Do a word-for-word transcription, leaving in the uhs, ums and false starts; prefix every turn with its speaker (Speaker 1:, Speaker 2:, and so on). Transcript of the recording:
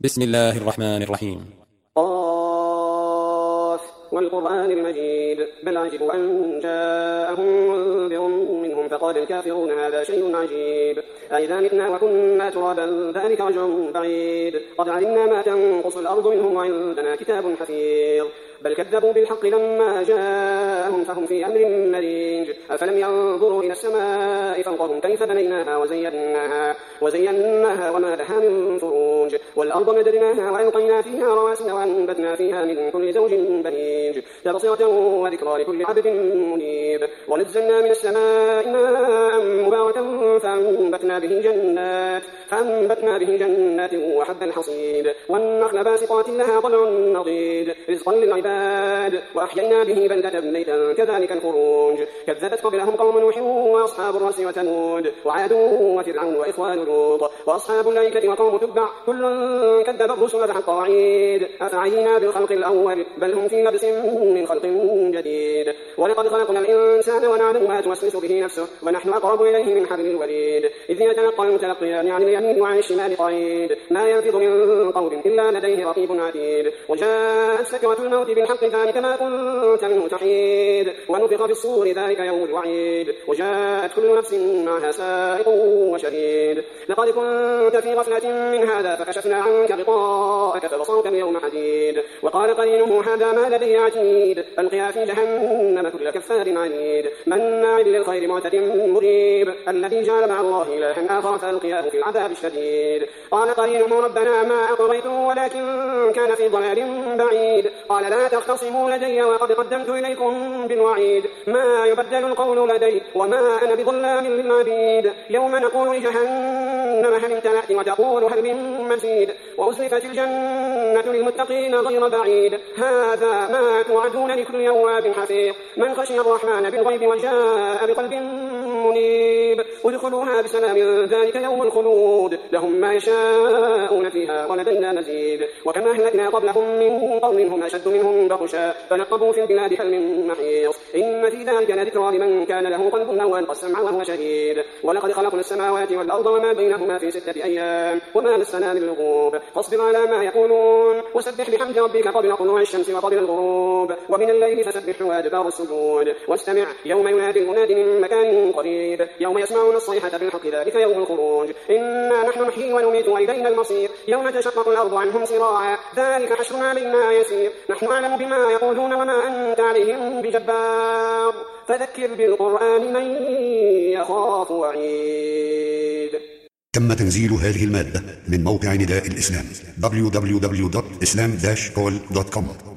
Speaker 1: بسم الله الرحمن الرحيم.
Speaker 2: قاف والقرآن المجيد بل عجبوا أن جاءهم منذر منهم فقال الكافرون هذا شيء عجيب أئذا متنا وكنا ترابا ذلك رجع بعيد قد علمنا ما تنقص الأرض منهم وعندنا كتاب حفيظ بل كذبوا بالحق لما جاءهم فهم في أمر مريج أفلم ينظروا إلى السماء فوقهم كيف بنيناها وزيناها, وزيناها وما لها من فروج والأرض مددناها وألقينا فيها رواسي وأنبتنا فيها من كل زوج بهيج تبصرة وذكرى لكل عبد منيب ونزلنا من السماء ماء مباركا فأنبتنا به جنات فأنبتنا به جنات وحب الحصيد والنخل باسقات لها طلع نضيد رزقا للعباد وأحيينا به بلدة ميتا كذلك الخروج كذبت قبلهم قوم نوح وأصحاب الرس وثمود وعاد وفرعون وإخوان لوط وأصحاب الأيكة وقوم تبع كل كذب الرسل فحق وعيد أفعينا بالخلق الأول بل هم في لبس من خلق جديد ولقد خلقنا الإنسان ونعلم ما توسوس به نفسه ونحن أقرب إليه من حبل الوريد إذ يتلقى المتلقيان عن اليمين وعن الشمال قعيد ما يلفظ من قول إلا لديه رقيب عتيد وجاءت سكرة الموت بالحق ذلك ما كنت منه تحيد ونفخ في الصور ذلك يوم الوعيد وجاءت كل نفس معها سائق وشهيد لقد كنت في غفلة من هذا فكشفنا عنك غطاءك فبصرك اليوم حديد وقال قرينه هذا ما لدي عتيد ألقيا في جهنم كل كفار عنيد مناع للخير معتد مريب الذي جعل مع الله إلها آخر فألقياه في العذاب الشديد قال قرينه ربنا ما أطغيته ولكن كان في ضلال بعيد قال لا تختصموا لدي وقد قدمت إليكم بالوعيد ما يبدل القول لدي وما أنا بظلام للعبيد يوم نقول لجهنم هل امتلأت وتقول هل من مزيد وأزلفت الجنة للمتقين غير بعيد هذا ما توعدون لكل أواب حفيظ من خشي الرحمن بالغيب وجاء بقلب منيب ادخلوها بسلام ذلك يوم الخلود لهم ما يشاءون فيها ولدينا مزيد وكما أهلكنا قبلهم من قرن هم أشد منهم بطشا فنقبوا في البلاد هل من محيص إن في ذلك لذكرى لمن كان له قلب أو ألقى السمع وهو شهيد ولقد خلقنا السماوات والأرض وما بينهما في ستة أيام وما مسنا من لغوب فاصبر على ما يقولون وسبح بحمد ربك قبل طلوع الشمس وقبل الغروب ومن الليل فسبح وأدبار السجود واستمع يوم ينادي المناد من مكان قريب يوم يسمعون الصيحة بالحق ذلك يوم الخروج إنا نحن نحيي ونميت وإلينا المصير يوم تشقق الأرض عنهم سراعا ذلك حشر علينا يسير نحن أعلم بما يقولون وما أنت عليهم بجبار فذكر بالقرآن من يخاف وعيد.
Speaker 3: تم تنزيل هذه المادة من موقع نداء الإسلام دبليو دبليو دبليو دوت إسلام داش كول دوت كوم.